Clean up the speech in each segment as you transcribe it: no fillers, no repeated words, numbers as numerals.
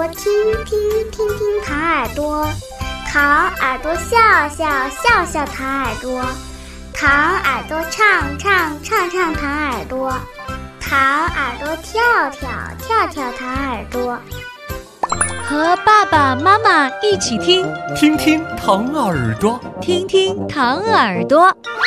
朵听听听听糖耳朵，糖耳朵笑笑笑笑糖耳朵，糖耳朵唱唱唱唱糖耳朵，糖耳朵跳跳跳跳糖耳朵。 和爸爸妈妈一起听， 听听糖耳朵， 听听糖耳朵。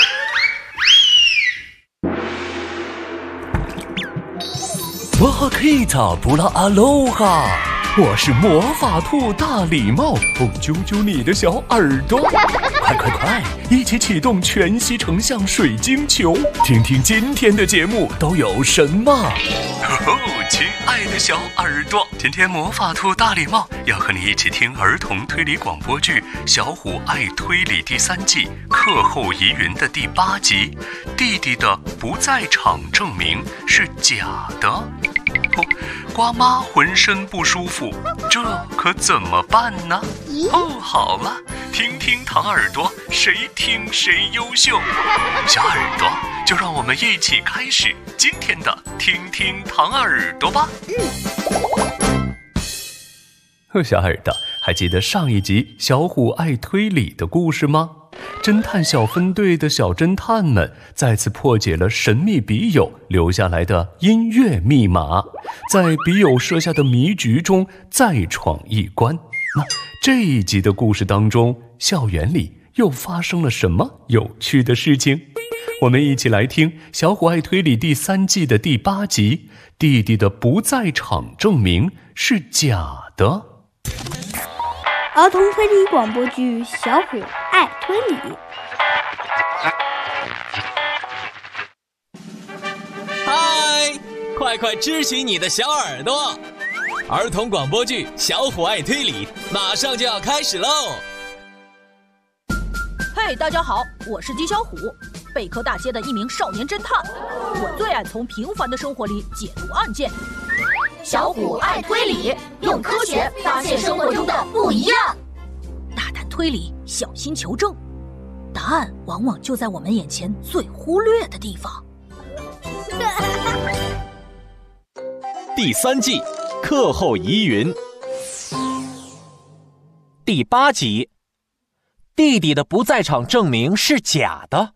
哇哈 Kita 布拉阿罗哈，我是魔法兔大礼帽，揪揪你的小耳朵，快，一起启动全息成像水晶球，听听今天的节目都有什么。亲爱的小耳朵，今天魔法兔大礼帽要和你一起听儿童推理广播剧《小虎爱推理》第3季课后疑云的第8集，弟弟的不在场证明是假的。瓜妈浑身不舒服，这可怎么办呢？好了，听听糖耳朵，谁听谁优秀。小耳朵，就让我们一起开始今天的听听糖耳朵吧。小耳朵，还记得上一集小虎爱推理的故事吗？侦探小分队的小侦探们再次破解了神秘笔友留下来的音乐密码，在笔友设下的迷局中再闯一关。那这一集的故事当中，校园里又发生了什么有趣的事情？我们一起来听《小虎爱推理》第3季的第8集，弟弟的不在场证明是假的。 儿童推理广播剧《小虎爱推理》。 嗨，快支起你的小耳朵！儿童广播剧《小虎爱推理》马上就要开始喽！ 嘿，大家好，我是金小虎，贝壳大街的一名少年侦探。我最爱从平凡的生活里解读案件。 小虎爱推理，用科学发现生活中的不一样。 大胆推理，小心求证，答案往往就在我们眼前最忽略的地方。 第3季课后疑云第8集，弟弟的不在场证明是假的。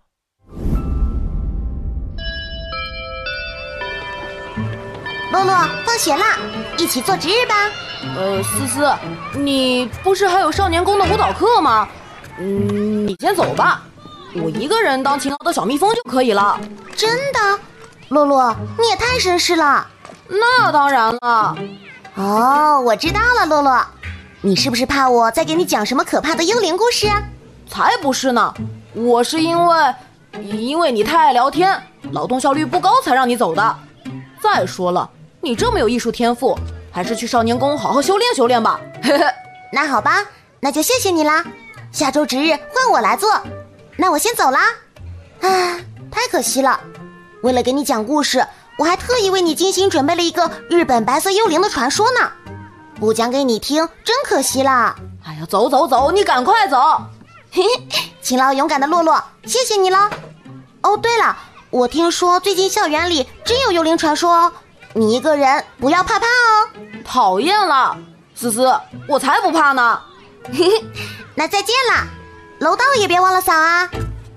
洛洛，放学啦，一起做值日吧。 思思，你不是还有少年宫的舞蹈课吗？你先走吧，我一个人当勤劳的小蜜蜂就可以了。 真的？洛洛，你也太绅士了。 那当然了。 哦，我知道了，洛洛，你是不是怕我再给你讲什么可怕的幽灵故事啊？ 才不是呢，我是因为你太爱聊天，劳动效率不高才让你走的。再说了，你这么有艺术天赋，还是去少年宫好好修炼修炼吧。 那好吧，那就谢谢你啦。下周值日换我来做，那我先走啦。太可惜了，为了给你讲故事，我还特意为你精心准备了一个日本白色幽灵的传说呢，不讲给你听真可惜啦。 哎呀，走，你赶快走。 勤劳勇敢的洛洛，谢谢你了。哦，对了，我听说最近校园里真有幽灵传说哦，你一个人不要怕哦。 讨厌了，思思，我才不怕呢。 那再见啦，楼道也别忘了扫啊。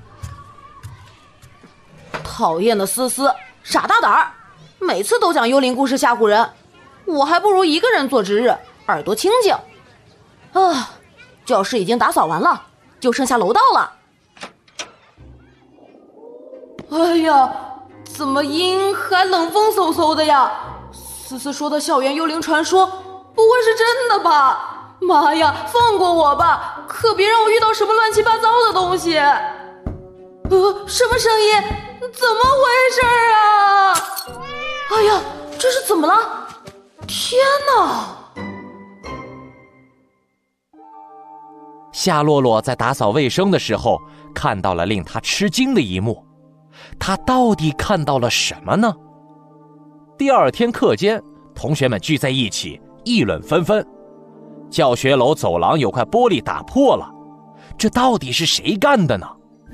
讨厌的思思，傻大胆儿，每次都讲幽灵故事吓唬人，我还不如一个人做值日，耳朵清静。教室已经打扫完了，就剩下楼道了。哎呀，怎么阴还冷风嗖嗖的呀？思思说的校园幽灵传说不会是真的吧？妈呀，放过我吧，可别让我遇到什么乱七八糟的东西。什么声音？怎么回事啊？哎呀，这是怎么了？天哪！ 夏洛洛在打扫卫生的时候看到了令他吃惊的一幕，他到底看到了什么呢？第2天课间，同学们聚在一起议论纷纷，教学楼走廊有块玻璃打破了，这到底是谁干的呢？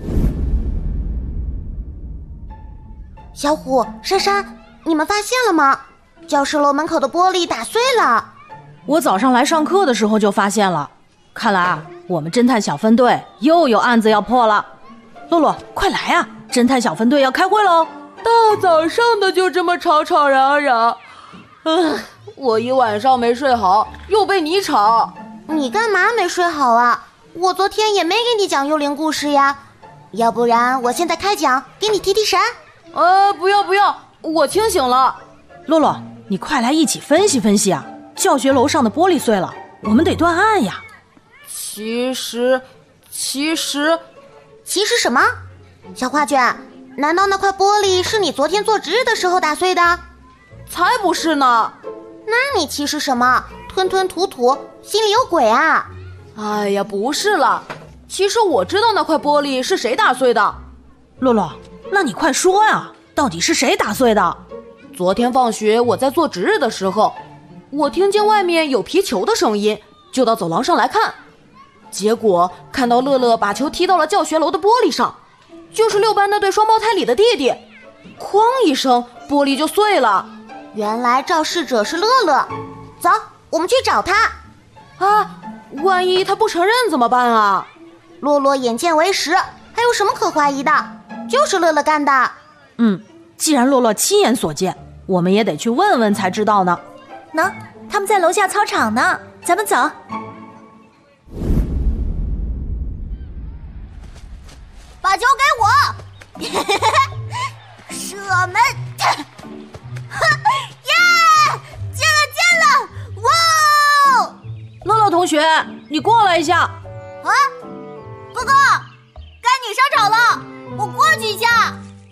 小虎、珊珊，你们发现了吗？教室楼门口的玻璃打碎了。 我早上来上课的时候就发现了。看来啊，我们侦探小分队又有案子要破了。洛洛，快来啊！侦探小分队要开会喽！ 大早上的就这么吵吵嚷嚷，我一晚上没睡好，又被你吵。 你干嘛没睡好啊？我昨天也没给你讲幽灵故事呀。要不然我现在开讲，给你提提神。 不要，我清醒了。 洛洛，你快来一起分析分析啊！教学楼上的玻璃碎了，我们得断案呀。 其实什么？小画卷，难道那块玻璃是你昨天做值日的时候打碎的？ 才不是呢。 那你其实什么？吞吞吐吐，心里有鬼啊！ 哎呀，不是了，其实我知道那块玻璃是谁打碎的。 洛洛，那你快说呀，到底是谁打碎的？ 昨天放学我在做值日的时候，我听见外面有皮球的声音，就到走廊上来看，结果看到乐乐把球踢到了教学楼的玻璃上，就是6班那对双胞胎里的弟弟，哐一声，玻璃就碎了。 原来肇事者是乐乐，走，我们去找他。 啊，万一他不承认怎么办啊？ 洛洛眼见为实，还有什么可怀疑的？就是乐乐干的。 既然洛洛亲眼所见，我们也得去问问才知道呢。 喏，他们在楼下操场呢，咱们走。 把球给我，射门，耶！进了！哇！ 乐乐同学，你过来一下。 啊，哥哥，该你上场了，我过去一下。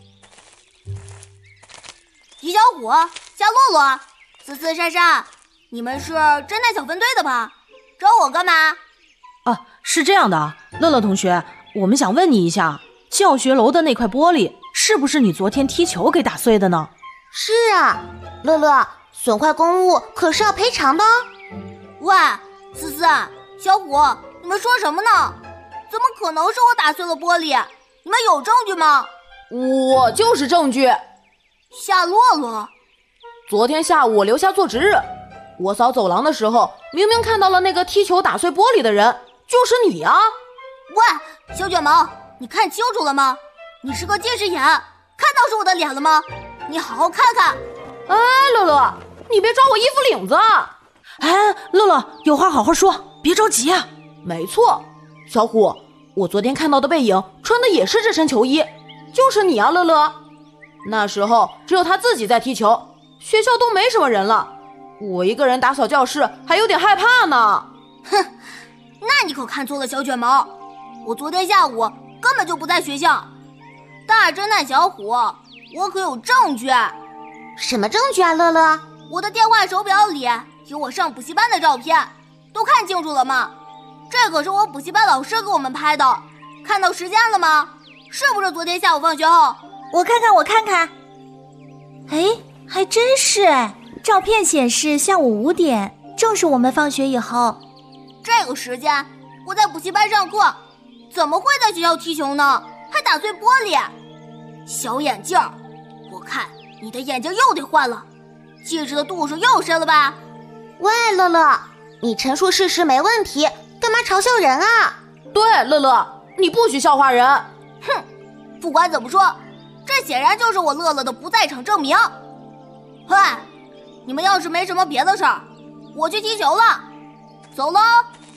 于小虎、夏洛洛、思思、珊珊，你们是侦探小分队的吧？找我干嘛？ 是这样的，乐乐同学，我们想问你一下，教学楼的那块玻璃是不是你昨天踢球给打碎的呢？ 是啊，乐乐，损坏公物可是要赔偿的哦。 喂，思思、小虎，你们说什么呢？怎么可能是我打碎了玻璃？你们有证据吗？ 我就是证据。 夏洛洛， 昨天下午我留下做值日，我扫走廊的时候，明明看到了那个踢球打碎玻璃的人，就是你啊！ 喂，小卷毛，你看清楚了吗？你是个近视眼，看到是我的脸了吗？你好好看看。 哎，乐乐，你别抓我衣服领子！ 哎，乐乐，有话好好说，别着急啊。 没错，小虎，我昨天看到的背影穿的也是这身球衣，就是你啊，乐乐。那时候只有他自己在踢球，学校都没什么人了，我一个人打扫教室还有点害怕呢。 哼，那你可看错了，小卷毛，我昨天下午根本就不在学校。大侦探小虎，我可有证据。 什么证据啊，乐乐？ 我的电话手表里有我上补习班的照片，都看清楚了吗？这可是我补习班老师给我们拍的，看到时间了吗？是不是昨天下午放学后？ 我看看。哎，还真是哎，照片显示下午5点，正是我们放学以后。 这个时间我在补习班上课，怎么会在学校踢球呢？还打碎玻璃？小眼镜儿，我看你的眼睛又得换了，近视的度数又深了吧？ 喂，乐乐，你陈述事实没问题，干嘛嘲笑人啊？ 对，乐乐，你不许笑话人。 哼，不管怎么说，这显然就是我乐乐的不在场证明。喂，你们要是没什么别的事儿，我去踢球了，走喽。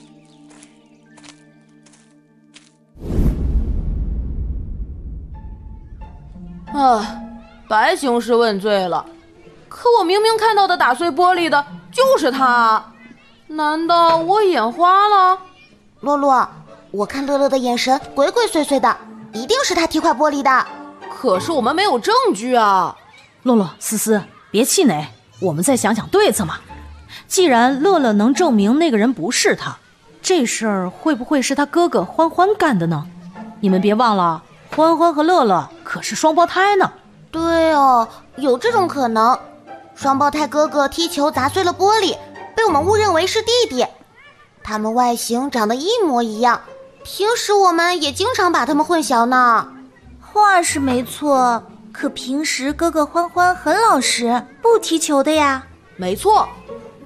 白兴师问罪了，可我明明看到的打碎玻璃的就是他，难道我眼花了？ 洛洛，我看乐乐的眼神鬼鬼祟祟的，一定是他踢坏玻璃的。 可是我们没有证据啊。 洛洛、思思，别气馁，我们再想想对策嘛。既然乐乐能证明那个人不是他，这事儿会不会是他哥哥欢欢干的呢？你们别忘了，欢欢和乐乐可是双胞胎呢。 对哦，有这种可能。双胞胎哥哥踢球砸碎了玻璃，被我们误认为是弟弟。他们外形长得一模一样，平时我们也经常把他们混淆呢。 话是没错，可平时哥哥欢欢很老实，不踢球的呀。 没错，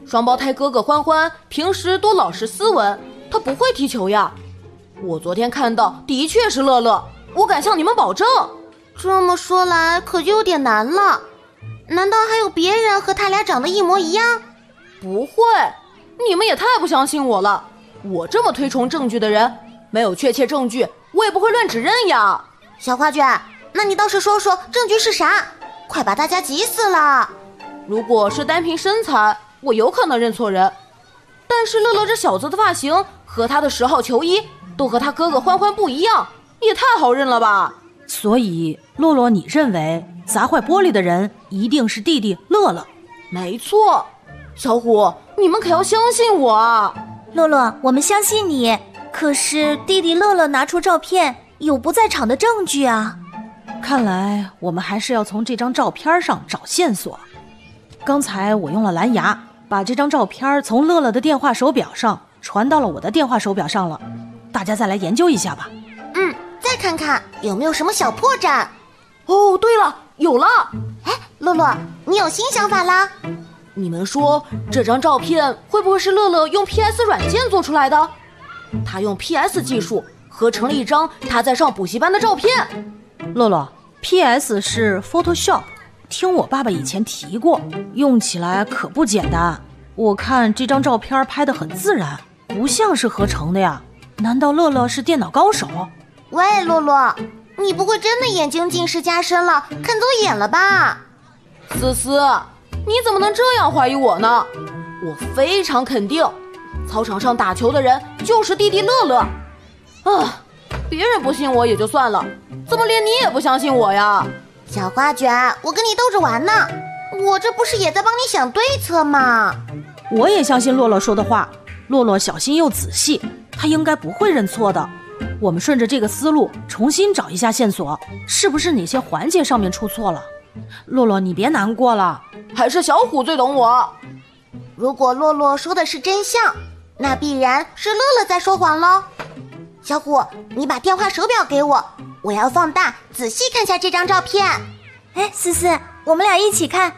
双胞胎哥哥欢欢平时都老实斯文，他不会踢球呀。我昨天看到的确是乐乐，我敢向你们保证。 这么说来可就有点难了，难道还有别人和他俩长得一模一样？ 不会，你们也太不相信我了。我这么推崇证据的人，没有确切证据我也不会乱指认呀。 小花卷，那你倒是说说证据是啥，快把大家急死了。 如果是单凭身材，我有可能认错人，但是乐乐这小子的发型和他的10号球衣都和他哥哥欢欢不一样，也太好认了吧。 所以洛洛，你认为砸坏玻璃的人一定是弟弟乐乐？ 没错，小虎，你们可要相信我啊。 洛洛，我们相信你，可是弟弟乐乐拿出照片有不在场的证据啊。 看来我们还是要从这张照片上找线索。刚才我用了蓝牙把这张照片从乐乐的电话手表上传到了我的电话手表上了，大家再来研究一下吧。 再看看有没有什么小破绽。 哦，对了，有了。 哎，乐乐，你有新想法啦？ 你们说这张照片会不会是乐乐用 PS 软件做出来的？他用 PS 技术合成了一张他在上补习班的照片。 乐乐， PS 是 Photoshop， 听我爸爸以前提过，用起来可不简单。我看这张照片拍得很自然，不像是合成的呀。难道乐乐是电脑高手？ 喂，洛洛，你不会真的眼睛近视加深了，看走眼了吧？ 思思，你怎么能这样怀疑我呢？我非常肯定，操场上打球的人就是弟弟乐乐。啊，别人不信我也就算了，怎么连你也不相信我呀？ 小花卷，我跟你逗着玩呢，我这不是也在帮你想对策吗？ 我也相信洛洛说的话，洛洛小心又仔细，他应该不会认错的。我们顺着这个思路重新找一下线索，是不是哪些环节上面出错了？洛洛，你别难过了， 还是小虎最懂我。 如果洛洛说的是真相，那必然是乐乐在说谎喽。小虎，你把电话手表给我，我要放大仔细看下这张照片。 哎，思思，我们俩一起看。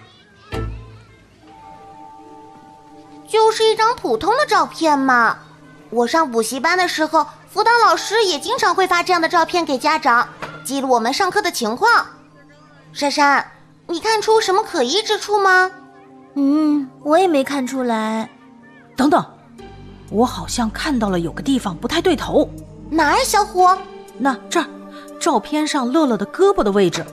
就是一张普通的照片嘛。我上补习班的时候，辅导老师也经常会发这样的照片给家长，记录我们上课的情况。珊珊，你看出什么可疑之处吗？ 我也没看出来。 等等，我好像看到了有个地方不太对头。 哪儿，小虎？ 那这儿，照片上乐乐的胳膊的位置。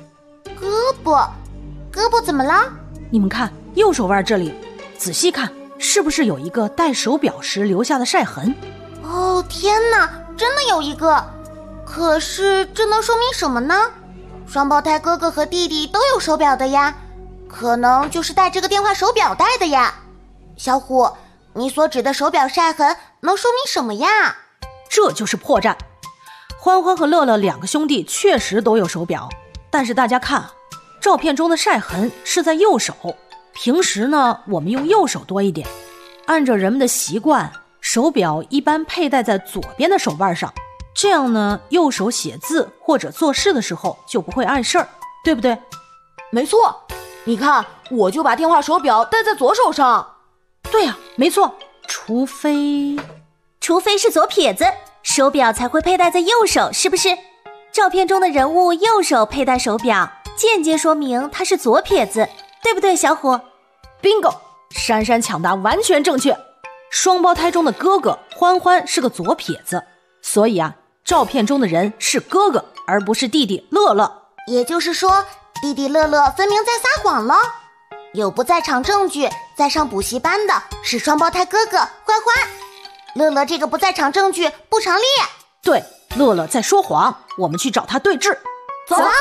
胳膊怎么了？ 你们看右手腕这里，仔细看，是不是有一个戴手表时留下的晒痕？ 哦，天哪，真的有一个。可是这能说明什么呢？双胞胎哥哥和弟弟都有手表的呀，可能就是带这个电话手表带的呀。小虎，你所指的手表晒痕能说明什么呀？ 这就是破绽。欢欢和乐乐两个兄弟确实都有手表，但是大家看，照片中的晒痕是在右手，平时呢我们用右手多一点。按照人们的习惯，手表一般佩戴在左边的手腕上，这样呢右手写字或者做事的时候就不会碍事儿，对不对？ 没错，你看我就把电话手表戴在左手上。 对呀，没错，除非是左撇子，手表才会佩戴在右手，是不是？照片中的人物右手佩戴手表，间接说明他是左撇子，对不对，小虎？ Bingo， 珊珊抢答完全正确。双胞胎中的哥哥欢欢是个左撇子，所以啊，照片中的人是哥哥，而不是弟弟乐乐。 也就是说，弟弟乐乐分明在撒谎了。有不在场证据，在上补习班的是双胞胎哥哥欢欢。乐乐这个不在场证据不成立。 对，乐乐在说谎，我们去找他对质。 走了。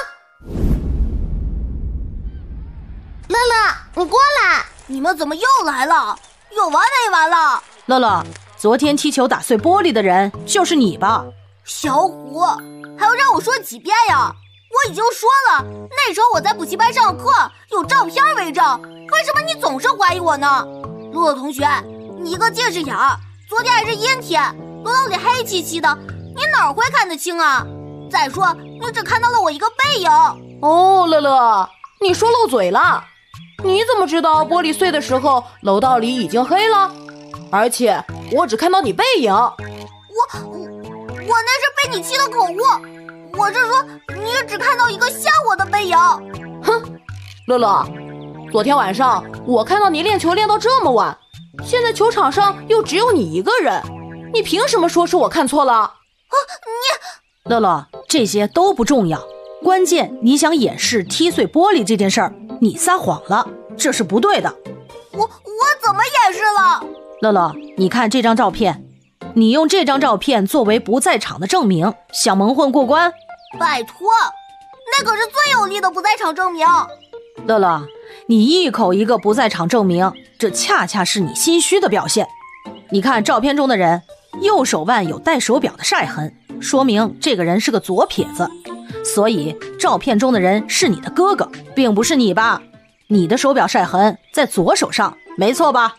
乐乐，你过来！ 你们怎么又来了？有完没完了？ 乐乐，昨天踢球打碎玻璃的人就是你吧？ 小虎，还要让我说几遍呀？我已经说了，那时候我在补习班上课，有照片为证，为什么你总是怀疑我呢？乐乐同学，你一个近视眼儿，昨天还是阴天，楼道里黑漆漆的，你哪会看得清啊？再说，你只看到了我一个背影。 哦，乐乐，你说漏嘴了。 你怎么知道玻璃碎的时候楼道里已经黑了？而且我只看到你背影。 我那是被你气的口误，我是说你也只看到一个吓我的背影。 哼，乐乐，昨天晚上我看到你练球练到这么晚，现在球场上又只有你一个人，你凭什么说是我看错了？ 乐乐，这些都不重要，关键你想掩饰踢碎玻璃这件事儿，你撒谎了，这是不对的。 我怎么掩饰了？ 乐乐，你看这张照片，你用这张照片作为不在场的证明，想蒙混过关？ 拜托，那可是最有力的不在场证明。 乐乐，你一口一个不在场证明，这恰恰是你心虚的表现。你看照片中的人，右手腕有戴手表的晒痕，说明这个人是个左撇子，所以照片中的人是你的哥哥，并不是你吧？你的手表晒痕在左手上，没错吧？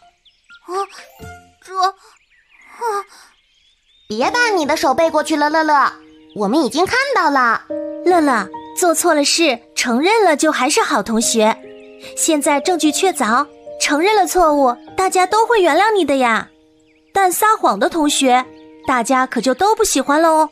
别把你的手背过去了，乐乐，我们已经看到了。 乐乐，做错了事承认了就还是好同学，现在证据确凿，承认了错误，大家都会原谅你的呀。但撒谎的同学，大家可就都不喜欢了哦。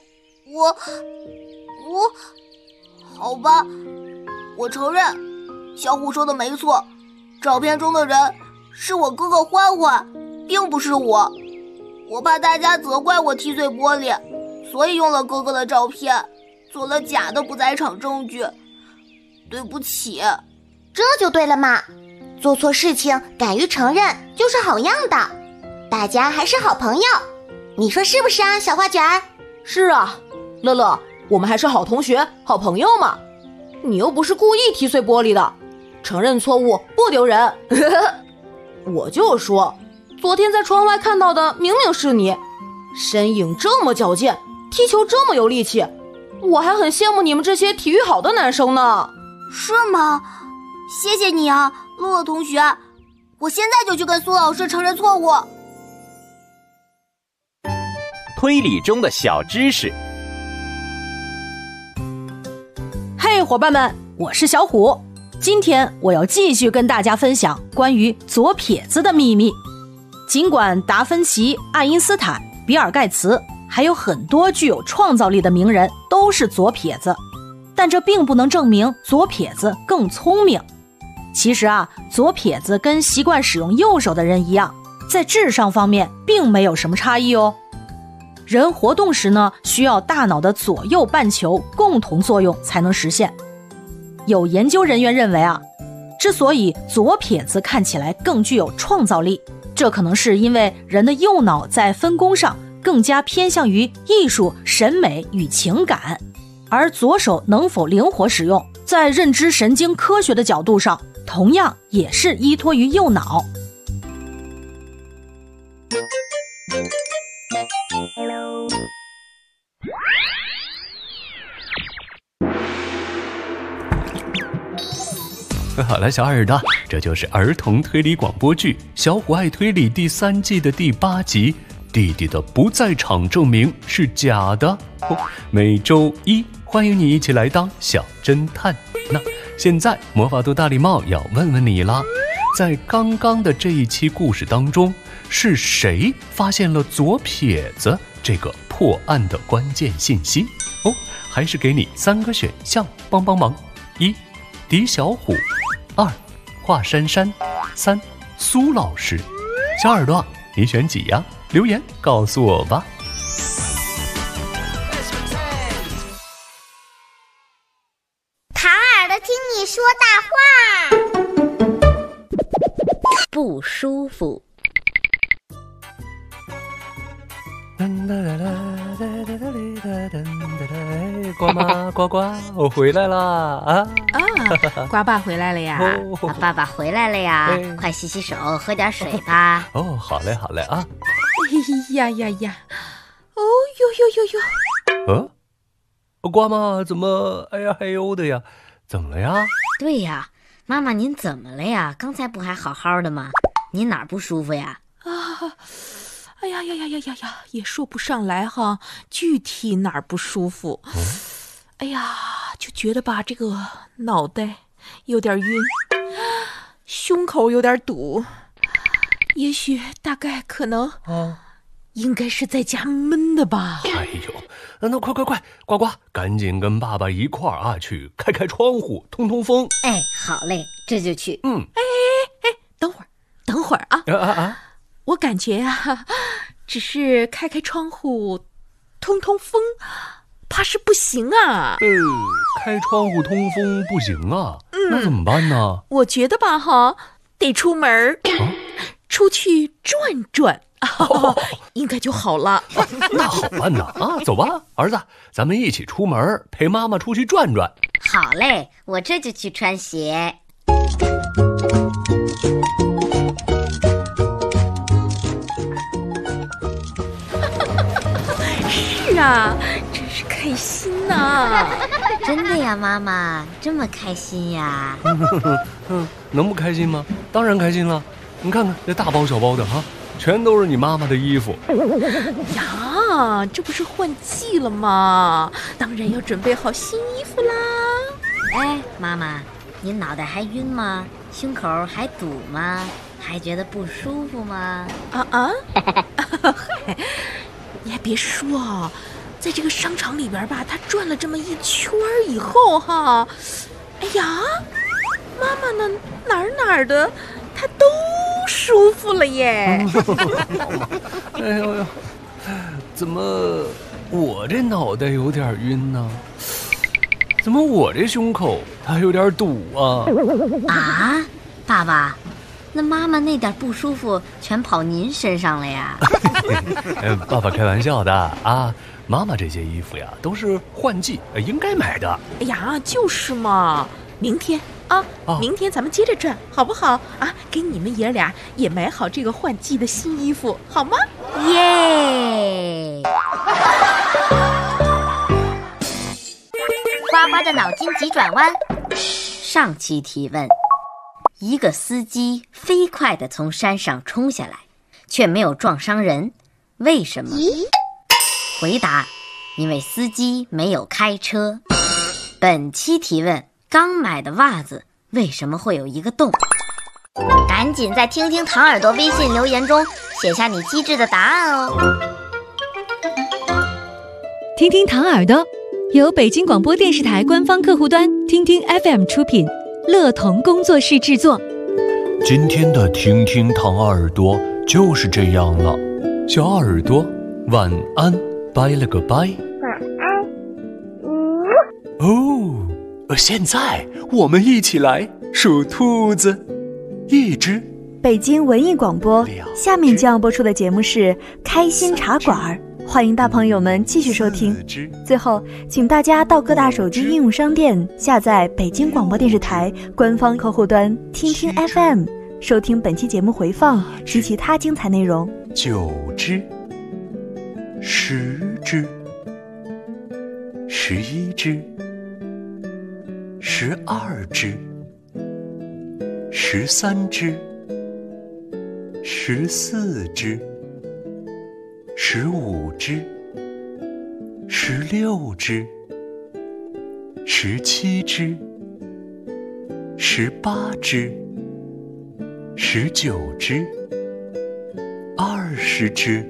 好吧，我承认，小虎说的没错，照片中的人是我哥哥欢欢，并不是我。我怕大家责怪我踢碎玻璃，所以用了哥哥的照片，做了假的不在场证据。对不起。 这就对了嘛，做错事情敢于承认就是好样的，大家还是好朋友，你说是不是啊，小花卷儿？ 是啊，乐乐，我们还是好同学好朋友嘛。你又不是故意踢碎玻璃的，承认错误不丢人。我就说昨天在窗外看到的明明是你，身影这么矫健，踢球这么有力气，我还很羡慕你们这些体育好的男生呢。 是吗？谢谢你啊，乐乐同学，我现在就去跟苏老师承认错误。 推理中的小知识。 嘿，伙伴们，我是小虎，今天我要继续跟大家分享关于左撇子的秘密。尽管达芬奇、爱因斯坦、比尔盖茨还有很多具有创造力的名人都是左撇子，但这并不能证明左撇子更聪明。其实啊，左撇子跟习惯使用右手的人一样，在智商方面并没有什么差异哦。人活动时呢，需要大脑的左右半球共同作用才能实现。有研究人员认为啊，之所以左撇子看起来更具有创造力，这可能是因为人的右脑在分工上更加偏向于艺术、审美与情感，而左手能否灵活使用，在认知神经科学的角度上，同样也是依托于右脑。 好了，小耳朵，这就是儿童推理广播剧《小虎爱推理》第3季的第8集，弟弟的不在场证明是假的。每周一，欢迎你一起来当小侦探。那现在魔法兔大礼帽要问问你啦，在刚刚的这一期故事当中，是谁发现了左撇子这个破案的关键信息？还是给你3个选项帮帮忙：一，狄小虎；2，华珊珊；3，苏老师。小耳朵，你选几呀？留言告诉我吧。 唐耳朵听你说大话。 不舒服。 呱妈呱呱，我回来啦！啊， 呱爸回来了呀！ 爸爸回来了呀！快洗洗手，喝点水吧。 好嘞好嘞啊！ 呀呀呀！哦呦呦呦呦！ 呱妈怎么哎呀嘿呦的呀？怎么了呀？ 对呀，妈妈您怎么了呀？刚才不还好好的吗？您哪儿不舒服呀？ 哎呀呀呀呀呀呀，也说不上来哈，具体哪儿不舒服。哎呀，就觉得吧，这个脑袋有点晕， 胸口有点堵，也许大概可能应该是在家闷的吧。 哎呦，那快，呱呱，赶紧跟爸爸一块儿啊，去开窗户，通风。 哎，好嘞，这就去。 哎，等会儿啊！我感觉啊，只是开窗户，通风，怕是不行啊。 开窗户通风不行啊？那怎么办呢？ 我觉得吧得出门出去转转。应该就好了。 那好办呐！走吧，儿子，咱们一起出门，陪妈妈出去转转。 好嘞，我这就去穿鞋。 是啊，真是开心呐！ 真的呀，妈妈，这么开心呀？ 能不开心吗？当然开心了。你看看这大包小包的全都是你妈妈的衣服呀，这不是换季了吗？当然要准备好新衣服啦。 哎，妈妈，您脑袋还晕吗？胸口还堵吗？还觉得不舒服吗？ 嗨，你还别说在这个商场里边吧，他转了这么一圈以后哎呀，妈妈呢哪儿的他都舒服了耶。 哎呦，怎么我这脑袋有点晕呢？怎么我这胸口它有点堵啊？ 爸爸，那妈妈那点不舒服全跑您身上了呀？ 爸爸开玩笑的啊，妈妈这些衣服呀都是换季应该买的。 哎呀，就是嘛，明天明天咱们接着转好不好啊？给你们爷俩也买好这个换季的新衣服好吗？ 耶！呱呱的脑筋急转弯。上期提问：一个司机飞快地从山上冲下来，却没有撞伤人，为什么？回答：因为司机没有开车。本期提问：刚买的袜子为什么会有一个洞？赶紧在听听糖耳朵微信留言中写下你机智的答案哦。 听听糖耳朵由北京广播电视台官方客户端听听 FM 出品，乐童工作室制作。 今天的听听糖耳朵就是这样了，小耳朵晚安，拜了个拜。 晚安。 现在我们一起来数兔子。一只。 北京文艺广播，下面将要播出的节目是开心茶馆，欢迎大朋友们继续收听。最后请大家到各大手机应用商店下载北京广播电视台官方客户端听听 FM， 收听本期节目回放及其他精彩内容。 9只，10只，11只，12只，13只，14只，15只，16只，17只，18只，19只，20只。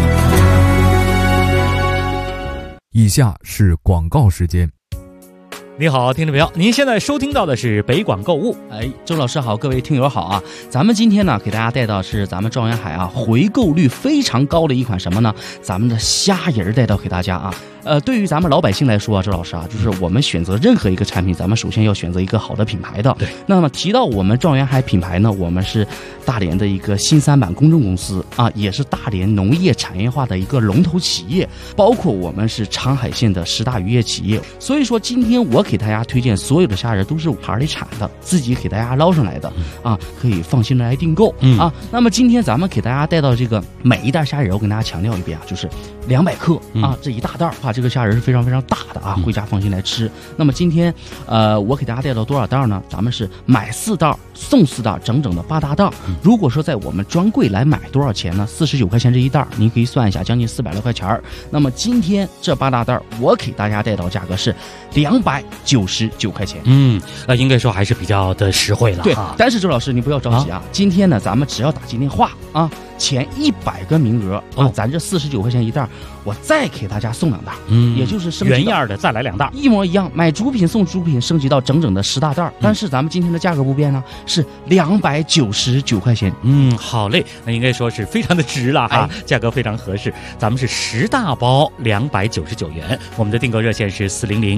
以下是广告时间。 你好，听众朋友，您现在收听到的是北广购物。 周老师好，各位听友好啊！咱们今天呢，给大家带到是咱们状元海啊回购率非常高的一款什么呢？咱们的虾仁带到给大家啊。对于咱们老百姓来说啊，周老师啊，就是我们选择任何一个产品，咱们首先要选择一个好的品牌的。 对。 那么提到我们状元海品牌呢，我们是大连的一个新三板公证公司啊，也是大连农业产业化的一个龙头企业，包括我们是长海县的10大渔业企业。所以说，今天我给大家推荐所有的虾仁都是海里产的，自己给大家捞上来的啊，可以放心的来订购啊。那么今天咱们给大家带到这个每一袋虾仁，我跟大家强调一遍啊，就是200克啊，这一大袋啊，这个虾仁是非常非常大的啊，回家放心来吃。那么今天我给大家带到多少袋呢？咱们是买4袋送4袋，整整的8大袋。如果说在我们专柜来买多少钱呢？49块钱这一袋，您可以算一下，将近400多块钱。那么今天这8大袋，我给大家带到价格是299块钱。 应该说还是比较的实惠了。 对，但是周老师你不要着急啊，今天呢咱们只要打进电话啊，前100个名额啊，咱这49块钱一袋，我再给大家送2袋，也就是升级原样的再来2袋， 一模一样，买主品送主品，升级到整整的10大袋。但是咱们今天的价格不变呢，是299块钱。 好嘞，那应该说是非常的值了哈，价格非常合适。咱们是10大包299元，我们的订购热线是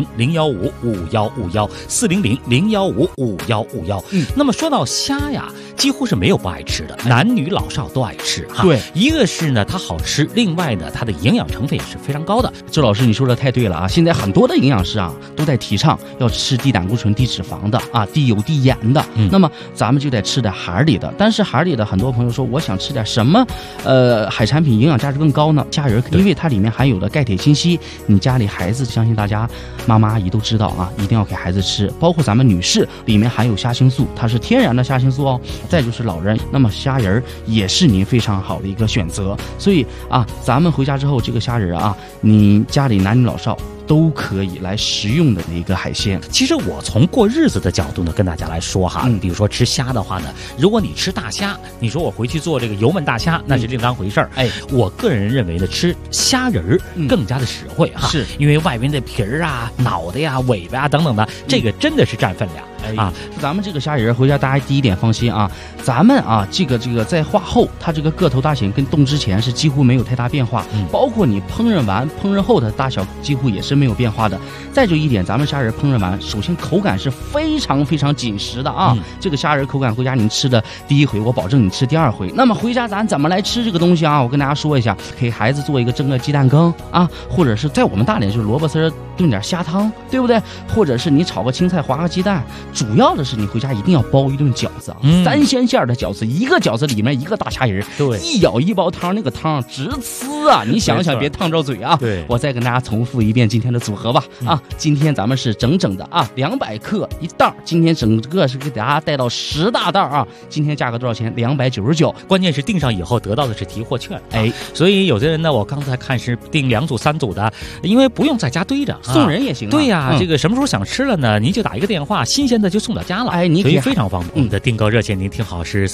400-015-5151，400-015-5151。那么说到虾呀，几乎是没有不爱吃的，男女老少都爱吃哈。 对， 一个是呢它好吃，另外呢它的营养成分也是非常高的。 周老师你说的太对了啊！现在很多的营养师啊都在提倡要吃低胆固醇、低脂肪的啊，低油、低盐的。那么咱们就得吃点海里的。但是海里的很多朋友说，我想吃点什么海产品营养价值更高呢？虾仁，因为它里面含有的钙、铁、锌、硒，你家里孩子相信大家妈妈阿姨都知道啊，一定要给孩子吃。包括咱们女士里面含有虾青素，它是天然的虾青素哦。再就是老人，那么虾仁也是您非常好的一个选择。所以啊，咱们回家之后这个虾仁啊，你家里男女老少都可以来食用的一个海鲜。 其实我从过日子的角度呢，跟大家来说哈，比如说吃虾的话呢，如果你吃大虾，你说我回去做这个油焖大虾，那是另当回事儿。我个人认为呢，吃虾仁更加的实惠哈，是因为外面的皮儿啊、脑袋呀、尾巴啊等等的，这个真的是占分量。 咱们这个虾仁回家大家第一点放心啊，咱们啊这个在化后，它这个个头大小跟冻之前是几乎没有太大变化，包括你烹饪完烹饪后的大小几乎也是没有变化的。再就一点，咱们虾仁烹饪完，首先口感是非常非常紧实的啊，这个虾仁口感回家您吃的第一回，我保证你吃第2回。那么回家咱怎么来吃这个东西啊？我跟大家说一下，给孩子做一个蒸个鸡蛋羹啊，或者是在我们大连就是萝卜丝炖点虾汤，对不对？或者是你炒个青菜划个鸡蛋。主要的是你回家一定要包一顿饺子啊，3鲜馅的饺子，一个饺子里面一个大虾仁，对，一舀一包汤，那个汤直呲啊！你想想别烫着嘴啊！对，我再跟大家重复一遍今天的组合吧啊！今天咱们是整整的啊200克一袋，今天整个是给大家带到10大袋啊！今天价格多少钱？299， 关键是订上以后得到的是提货券，所以有的人呢，我刚才看是订2组3组的，因为不用在家堆着， 送人也行。 对呀，这个什么时候想吃了呢？您就打一个电话，新鲜的就送到家了，所以非常方便。我们的订购热线您听好是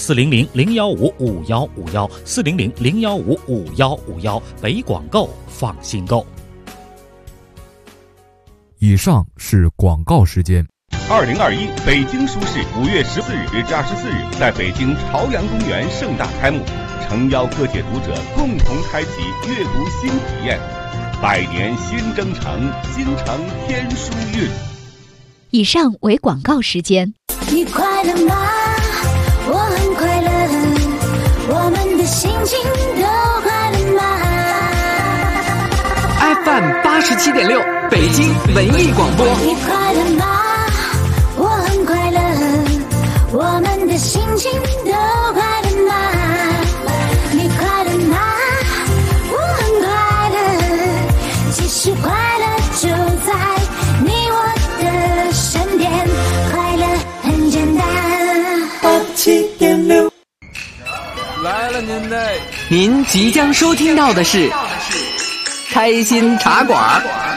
400-015-5151，400-015-5151，北广购放心购。 以上是广告时间。 2021北京书市5月14日至24日在北京朝阳公园盛大开幕，诚邀各界读者共同开启阅读新体验。百年新征程，京城天书韵。 以上为广告时间。 你快乐吗？我很快乐，我们的心情都快乐吗 ？FM 87.6，北京文艺广播。 你快乐吗？我很快乐，我们的心情都快乐吗？你快乐吗？我很快乐，其实快乐就在你我的身边，快乐很简单。87.6 来了您即将收听到的是开心茶馆。